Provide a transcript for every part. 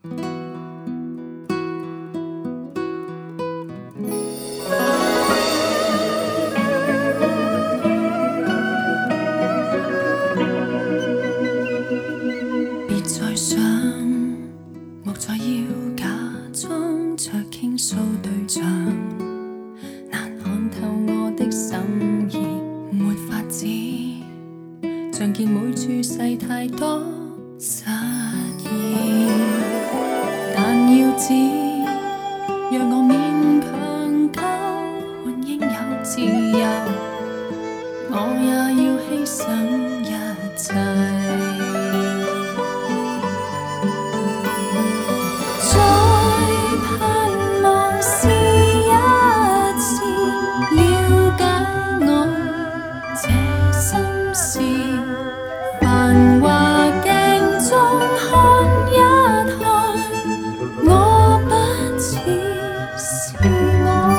别再想，莫再要假装着倾诉对象，难看透我的心意，没法子，像见每处世太多失意，但要知，若我勉強交換應有自由，我也要犧牲一切。再盼望是一次了解我這心事，繁華鏡中看一看，我不似是我。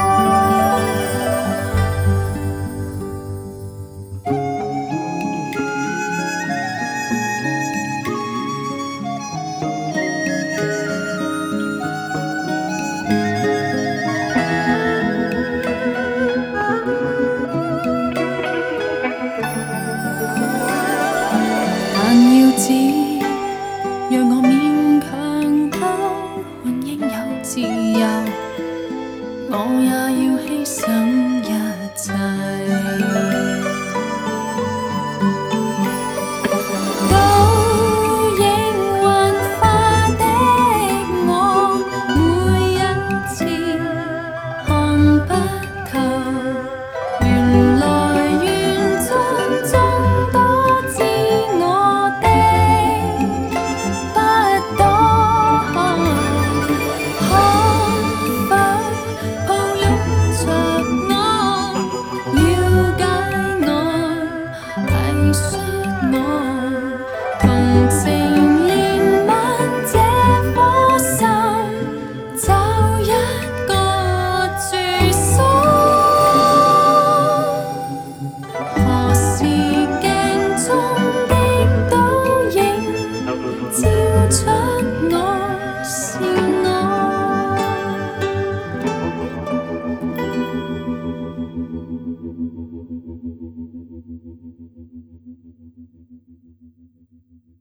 但要知，若我勉強交換應有自由，我也要犧牲一切。到應幻化的我，每一次看不透，原來緣盡眾多知我的不多，可否抱擁着我，了解我，體恤我？